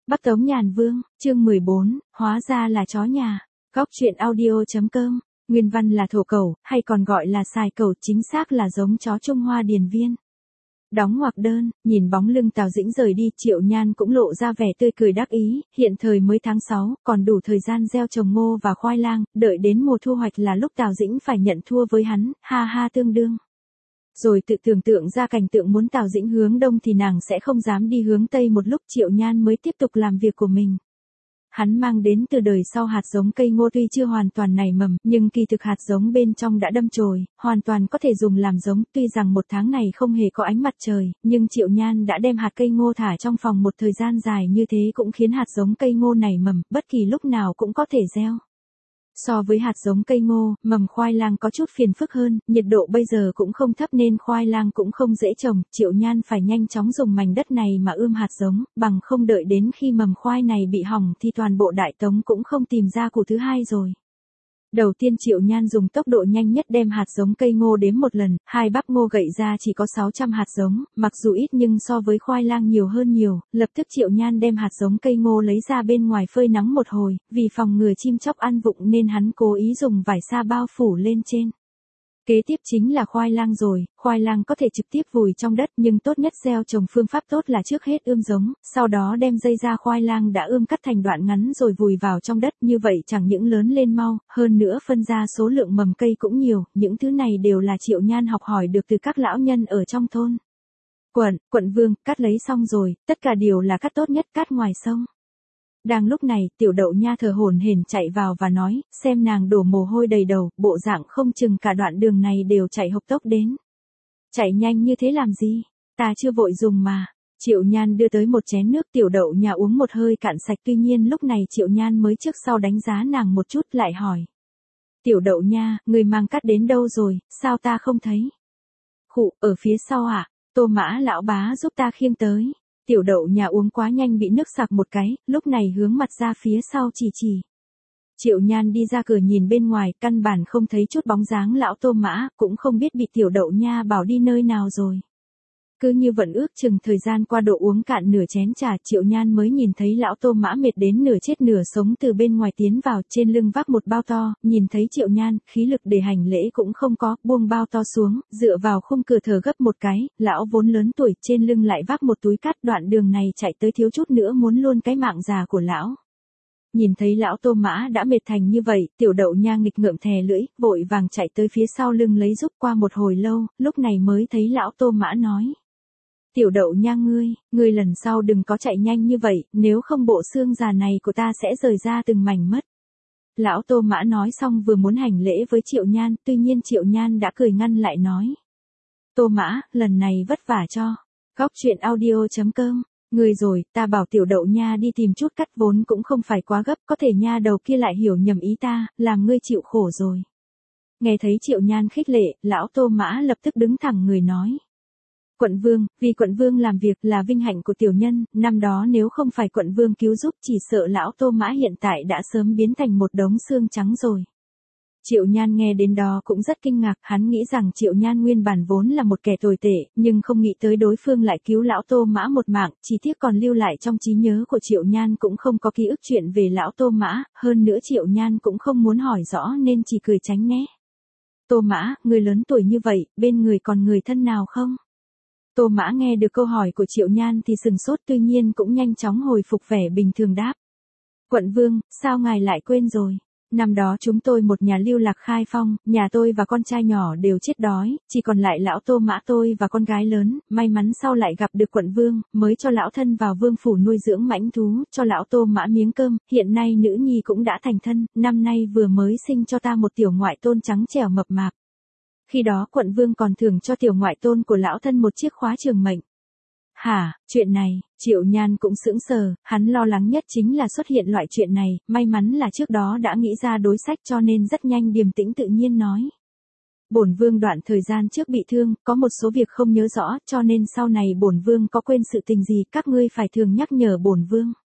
Bắc Tống Nhàn Vương, chương 14, hóa ra là chó nhà. Góc truyện audio.com, nguyên văn là thổ cẩu, hay còn gọi là sài cẩu, chính xác là giống chó Trung Hoa điền viên. Đóng ngoặc đơn, nhìn bóng lưng Tào Dĩnh rời đi, Triệu Nhan cũng lộ ra vẻ tươi cười đắc ý, hiện thời mới tháng 6, còn đủ thời gian gieo trồng ngô và khoai lang, đợi đến mùa thu hoạch là lúc Tào Dĩnh phải nhận thua với hắn, ha ha tương đương. Rồi tự tưởng tượng ra cảnh tượng muốn Tào Dĩnh hướng đông thì nàng sẽ không dám đi hướng tây, một lúc Triệu Nhan mới tiếp tục làm việc của mình. Hắn mang đến từ đời sau hạt giống cây ngô tuy chưa hoàn toàn nảy mầm, nhưng kỳ thực hạt giống bên trong đã đâm chồi, hoàn toàn có thể dùng làm giống. Tuy rằng một tháng này không hề có ánh mặt trời, nhưng Triệu Nhan đã đem hạt cây ngô thả trong phòng một thời gian dài như thế cũng khiến hạt giống cây ngô nảy mầm, bất kỳ lúc nào cũng có thể gieo. So với hạt giống cây ngô, mầm khoai lang có chút phiền phức hơn, nhiệt độ bây giờ cũng không thấp nên khoai lang cũng không dễ trồng, Triệu Nhan phải nhanh chóng dùng mảnh đất này mà ươm hạt giống, bằng không đợi đến khi mầm khoai này bị hỏng thì toàn bộ Đại Tống cũng không tìm ra củ thứ hai rồi. Đầu tiên Triệu Nhan dùng tốc độ nhanh nhất đem hạt giống cây ngô đếm một lần, hai bắp ngô gậy ra chỉ có 600 hạt giống, mặc dù ít nhưng so với khoai lang nhiều hơn nhiều, lập tức Triệu Nhan đem hạt giống cây ngô lấy ra bên ngoài phơi nắng một hồi, vì phòng ngừa chim chóc ăn vụng nên hắn cố ý dùng vải sa bao phủ lên trên. Kế tiếp chính là khoai lang rồi, khoai lang có thể trực tiếp vùi trong đất nhưng tốt nhất gieo trồng phương pháp tốt là trước hết ươm giống, sau đó đem dây ra khoai lang đã ươm cắt thành đoạn ngắn rồi vùi vào trong đất, như vậy chẳng những lớn lên mau, hơn nữa phân ra số lượng mầm cây cũng nhiều, những thứ này đều là Triệu Nhan học hỏi được từ các lão nhân ở trong thôn. Quận Vương, cắt lấy xong rồi, tất cả đều là cắt tốt nhất, cắt ngoài sông. Đang lúc này, Tiểu Đậu Nha thở hổn hển chạy vào và nói, xem nàng đổ mồ hôi đầy đầu, bộ dạng không chừng cả đoạn đường này đều chạy hộc tốc đến. Chạy nhanh như thế làm gì? Ta chưa vội dùng mà. Triệu Nhan đưa tới một chén nước, Tiểu Đậu Nha uống một hơi cạn sạch, tuy nhiên lúc này Triệu Nhan mới trước sau đánh giá nàng một chút lại hỏi. Tiểu Đậu Nha, người mang cắt đến đâu rồi, sao ta không thấy? Khụ, ở phía sau à? Tô Mã lão bá giúp ta khiêng tới. Tiểu Đậu Nha uống quá nhanh bị nước sặc một cái, lúc này hướng mặt ra phía sau chỉ. Triệu Nhan đi ra cửa nhìn bên ngoài, căn bản không thấy chút bóng dáng lão Tô Mã, cũng không biết bị Tiểu Đậu Nha bảo đi nơi nào rồi. Cứ như vẫn ước chừng thời gian qua độ uống cạn nửa chén trà, Triệu Nhan mới nhìn thấy lão Tô Mã mệt đến nửa chết nửa sống từ bên ngoài tiến vào, trên lưng vác một bao to, nhìn thấy Triệu Nhan, khí lực để hành lễ cũng không có, buông bao to xuống, dựa vào khung cửa thở gấp một cái, lão vốn lớn tuổi, trên lưng lại vác một túi cát, đoạn đường này chạy tới thiếu chút nữa muốn luôn cái mạng già của lão. Nhìn thấy lão Tô Mã đã mệt thành như vậy, Tiểu Đậu Nha nghịch ngợm thè lưỡi, vội vàng chạy tới phía sau lưng lấy giúp. Qua một hồi lâu, lúc này mới thấy lão Tô Mã nói. Tiểu Đậu Nha ngươi lần sau đừng có chạy nhanh như vậy, nếu không bộ xương già này của ta sẽ rời ra từng mảnh mất. Lão Tô Mã nói xong vừa muốn hành lễ với Triệu Nhan, tuy nhiên Triệu Nhan đã cười ngăn lại nói. Tô Mã, lần này vất vả cho. Góc truyện audio.com, ngươi rồi, ta bảo Tiểu Đậu Nha đi tìm chút cắt vốn cũng không phải quá gấp, có thể nha đầu kia lại hiểu nhầm ý ta, làm ngươi chịu khổ rồi. Nghe thấy Triệu Nhan khích lệ, lão Tô Mã lập tức đứng thẳng người nói. Quận Vương, vì Quận Vương làm việc là vinh hạnh của tiểu nhân, năm đó nếu không phải Quận Vương cứu giúp chỉ sợ lão Tô Mã hiện tại đã sớm biến thành một đống xương trắng rồi. Triệu Nhan nghe đến đó cũng rất kinh ngạc, hắn nghĩ rằng Triệu Nhan nguyên bản vốn là một kẻ tồi tệ, nhưng không nghĩ tới đối phương lại cứu lão Tô Mã một mạng, chỉ tiếc còn lưu lại trong trí nhớ của Triệu Nhan cũng không có ký ức chuyện về lão Tô Mã, hơn nữa Triệu Nhan cũng không muốn hỏi rõ nên chỉ cười tránh né. Tô Mã, người lớn tuổi như vậy, bên người còn người thân nào không? Tô Mã nghe được câu hỏi của Triệu Nhan thì sừng sốt, tuy nhiên cũng nhanh chóng hồi phục vẻ bình thường đáp. Quận Vương, sao ngài lại quên rồi? Năm đó chúng tôi một nhà lưu lạc Khai Phong, nhà tôi và con trai nhỏ đều chết đói, chỉ còn lại lão Tô Mã tôi và con gái lớn, may mắn sau lại gặp được Quận Vương, mới cho lão thân vào vương phủ nuôi dưỡng mãnh thú, cho lão Tô Mã miếng cơm, hiện nay nữ nhi cũng đã thành thân, năm nay vừa mới sinh cho ta một tiểu ngoại tôn trắng trẻo mập mạp. Khi đó Quận Vương còn thưởng cho tiểu ngoại tôn của lão thân một chiếc khóa trường mệnh. Hả, chuyện này, Triệu Nhan cũng sững sờ, hắn lo lắng nhất chính là xuất hiện loại chuyện này, may mắn là trước đó đã nghĩ ra đối sách cho nên rất nhanh điềm tĩnh tự nhiên nói. Bổn Vương đoạn thời gian trước bị thương, có một số việc không nhớ rõ, cho nên sau này bổn Vương có quên sự tình gì, các ngươi phải thường nhắc nhở bổn Vương.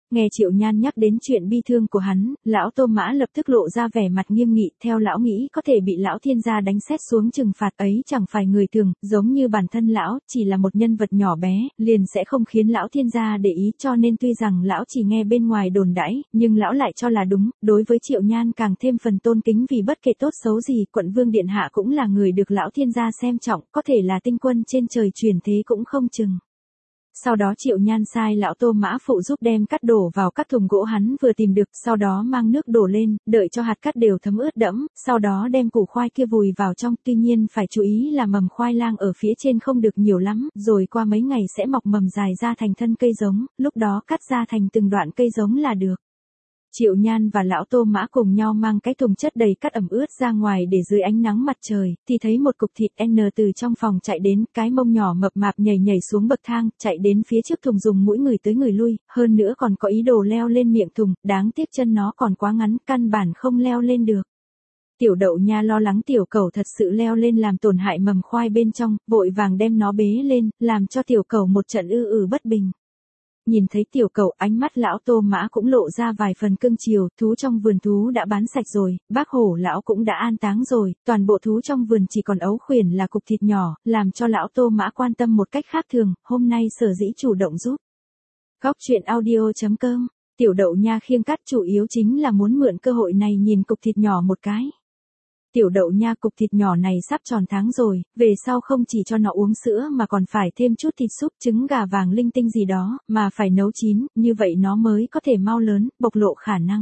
Nghe Triệu Nhan nhắc đến chuyện bi thương của hắn, lão Tô Mã lập tức lộ ra vẻ mặt nghiêm nghị, theo lão nghĩ có thể bị lão thiên gia đánh sét xuống trừng phạt ấy chẳng phải người thường, giống như bản thân lão, chỉ là một nhân vật nhỏ bé, liền sẽ không khiến lão thiên gia để ý, cho nên tuy rằng lão chỉ nghe bên ngoài đồn đãi, nhưng lão lại cho là đúng, đối với Triệu Nhan càng thêm phần tôn kính vì bất kể tốt xấu gì, quận vương điện hạ cũng là người được lão thiên gia xem trọng, có thể là tinh quân trên trời chuyển thế cũng không chừng. Sau đó Triệu Nhan sai lão Tô Mã phụ giúp đem cát đổ vào các thùng gỗ hắn vừa tìm được, sau đó mang nước đổ lên, đợi cho hạt cát đều thấm ướt đẫm, sau đó đem củ khoai kia vùi vào trong, tuy nhiên phải chú ý là mầm khoai lang ở phía trên không được nhiều lắm, rồi qua mấy ngày sẽ mọc mầm dài ra thành thân cây giống, lúc đó cắt ra thành từng đoạn cây giống là được. Triệu Nhan và lão Tô Mã cùng nhau mang cái thùng chất đầy cát ẩm ướt ra ngoài để dưới ánh nắng mặt trời, thì thấy một cục thịt N từ trong phòng chạy đến, cái mông nhỏ mập mạp nhảy nhảy xuống bậc thang, chạy đến phía trước thùng dùng mũi người tới người lui, hơn nữa còn có ý đồ leo lên miệng thùng, đáng tiếc chân nó còn quá ngắn, căn bản không leo lên được. Tiểu Đậu Nha lo lắng tiểu cẩu thật sự leo lên làm tổn hại mầm khoai bên trong, vội vàng đem nó bế lên, làm cho tiểu cẩu một trận bất bình. Nhìn thấy tiểu cẩu, ánh mắt lão Tô Mã cũng lộ ra vài phần cưng chiều, thú trong vườn thú đã bán sạch rồi, bác hổ lão cũng đã an táng rồi, toàn bộ thú trong vườn chỉ còn ấu khuyển là cục thịt nhỏ, làm cho lão Tô Mã quan tâm một cách khác thường, hôm nay sở dĩ chủ động giúp. Góc truyện audio.com, Tiểu Đậu Nha khiêng cát chủ yếu chính là muốn mượn cơ hội này nhìn cục thịt nhỏ một cái. Tiểu Đậu Nha, cục thịt nhỏ này sắp tròn tháng rồi, về sau không chỉ cho nó uống sữa mà còn phải thêm chút thịt súp, trứng gà vàng linh tinh gì đó, mà phải nấu chín, như vậy nó mới có thể mau lớn, bộc lộ khả năng.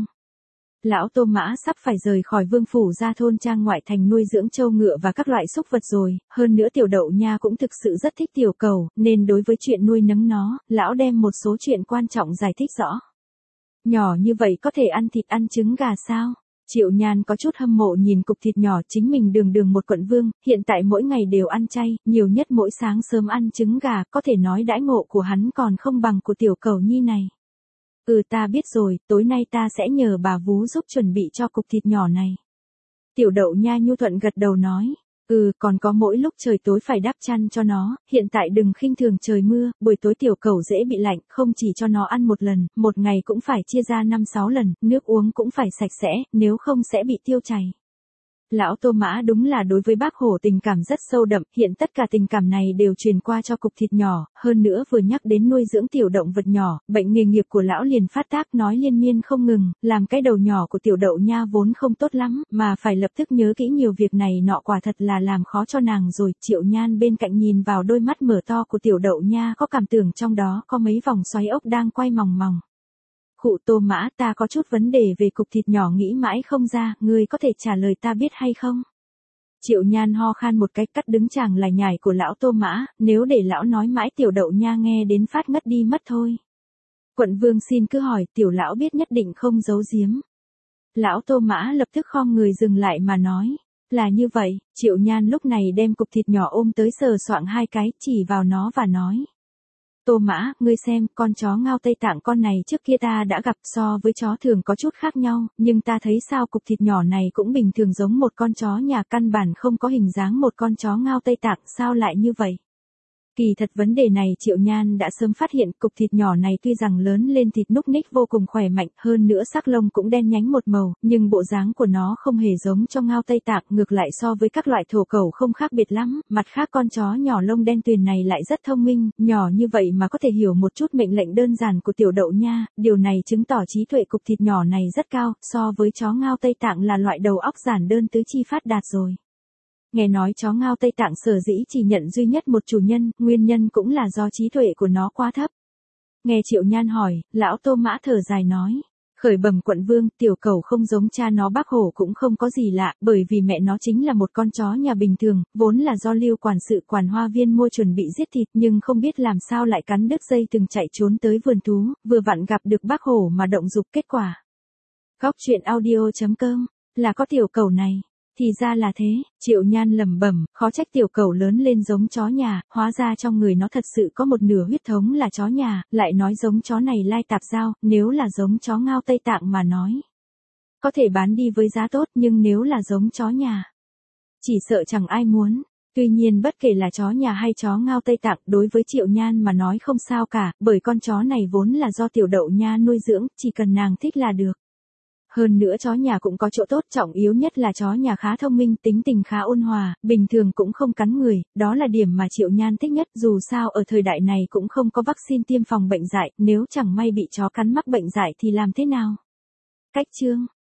Lão Tô Mã sắp phải rời khỏi vương phủ ra thôn trang ngoại thành nuôi dưỡng trâu ngựa và các loại súc vật rồi, hơn nữa Tiểu Đậu Nha cũng thực sự rất thích tiểu cẩu, nên đối với chuyện nuôi nấng nó, lão đem một số chuyện quan trọng giải thích rõ. Nhỏ như vậy có thể ăn thịt ăn trứng gà sao? Triệu Nhan có chút hâm mộ nhìn cục thịt nhỏ, chính mình đường một quận vương, hiện tại mỗi ngày đều ăn chay, nhiều nhất mỗi sáng sớm ăn trứng gà, có thể nói đãi ngộ của hắn còn không bằng của tiểu cẩu nhi này. Ta biết rồi, tối nay ta sẽ nhờ bà vú giúp chuẩn bị cho cục thịt nhỏ này. Tiểu Đậu Nha nhu thuận gật đầu nói. Còn có mỗi lúc trời tối phải đắp chăn cho nó, hiện tại đừng khinh thường trời mưa, buổi tối tiểu cẩu dễ bị lạnh, không chỉ cho nó ăn một lần, một ngày cũng phải chia ra 5-6 lần, nước uống cũng phải sạch sẽ, nếu không sẽ bị tiêu chảy. Lão Tô Mã đúng là đối với bác hổ tình cảm rất sâu đậm, hiện tất cả tình cảm này đều truyền qua cho cục thịt nhỏ, hơn nữa vừa nhắc đến nuôi dưỡng tiểu động vật nhỏ, bệnh nghề nghiệp của lão liền phát tác nói liên miên không ngừng, làm cái đầu nhỏ của Tiểu Đậu Nha vốn không tốt lắm, mà phải lập tức nhớ kỹ nhiều việc này nọ, quả thật là làm khó cho nàng rồi. Triệu Nhan bên cạnh nhìn vào đôi mắt mở to của Tiểu Đậu Nha, có cảm tưởng trong đó có mấy vòng xoáy ốc đang quay mòng mòng. Khụ Tô Mã, ta có chút vấn đề về cục thịt nhỏ nghĩ mãi không ra, ngươi có thể trả lời ta biết hay không? Triệu Nhan ho khan một cái, cắt đứng chàng lải nhải của lão Tô Mã, nếu để lão nói mãi Tiểu Đậu Nha nghe đến phát ngất đi mất thôi. Quận vương xin cứ hỏi, tiểu lão biết nhất định không giấu giếm. Lão Tô Mã lập tức khom người dừng lại mà nói, là như vậy. Triệu Nhan lúc này đem cục thịt nhỏ ôm tới sờ soạng hai cái, chỉ vào nó và nói. Tô Mã, ngươi xem, con chó Ngao Tây Tạng con này trước kia ta đã gặp, so với chó thường có chút khác nhau, nhưng ta thấy sao cục thịt nhỏ này cũng bình thường giống một con chó nhà, căn bản không có hình dáng một con chó Ngao Tây Tạng, sao lại như vậy? Kỳ thật vấn đề này Triệu Nhan đã sớm phát hiện, cục thịt nhỏ này tuy rằng lớn lên thịt núc ních vô cùng khỏe mạnh, hơn nữa sắc lông cũng đen nhánh một màu, nhưng bộ dáng của nó không hề giống cho Ngao Tây Tạng, ngược lại so với các loại thổ cẩu không khác biệt lắm, mặt khác con chó nhỏ lông đen tuyền này lại rất thông minh, nhỏ như vậy mà có thể hiểu một chút mệnh lệnh đơn giản của Tiểu Đậu Nha, điều này chứng tỏ trí tuệ cục thịt nhỏ này rất cao, so với chó Ngao Tây Tạng là loại đầu óc giản đơn tứ chi phát đạt rồi. Nghe nói chó Ngao Tây Tạng sở dĩ chỉ nhận duy nhất một chủ nhân, nguyên nhân cũng là do trí tuệ của nó quá thấp. Nghe Triệu Nhan hỏi, lão Tô Mã thở dài nói. Khởi bẩm quận vương, tiểu cẩu không giống cha nó bác hổ cũng không có gì lạ, bởi vì mẹ nó chính là một con chó nhà bình thường, vốn là do Lưu quản sự quản hoa viên mua chuẩn bị giết thịt, nhưng không biết làm sao lại cắn đứt dây từng chạy trốn tới vườn thú, vừa vặn gặp được bác hổ mà động dục, kết quả. Góc truyện audio.com, là có tiểu cẩu này. Thì ra là thế, Triệu Nhan lẩm bẩm, khó trách tiểu cẩu lớn lên giống chó nhà, hóa ra trong người nó thật sự có một nửa huyết thống là chó nhà, lại nói giống chó này lai tạp giao, nếu là giống chó Ngao Tây Tạng mà nói. Có thể bán đi với giá tốt, nhưng nếu là giống chó nhà, chỉ sợ chẳng ai muốn. Tuy nhiên bất kể là chó nhà hay chó ngao Tây Tạng, đối với Triệu Nhan mà nói không sao cả, bởi con chó này vốn là do Tiểu Đậu Nha nuôi dưỡng, chỉ cần nàng thích là được. Hơn nữa chó nhà cũng có chỗ tốt, trọng yếu nhất là chó nhà khá thông minh, tính tình khá ôn hòa, bình thường cũng không cắn người, đó là điểm mà Triệu Nhan thích nhất, dù sao ở thời đại này cũng không có vaccine tiêm phòng bệnh dại, nếu chẳng may bị chó cắn mắc bệnh dại thì làm thế nào? Cách chương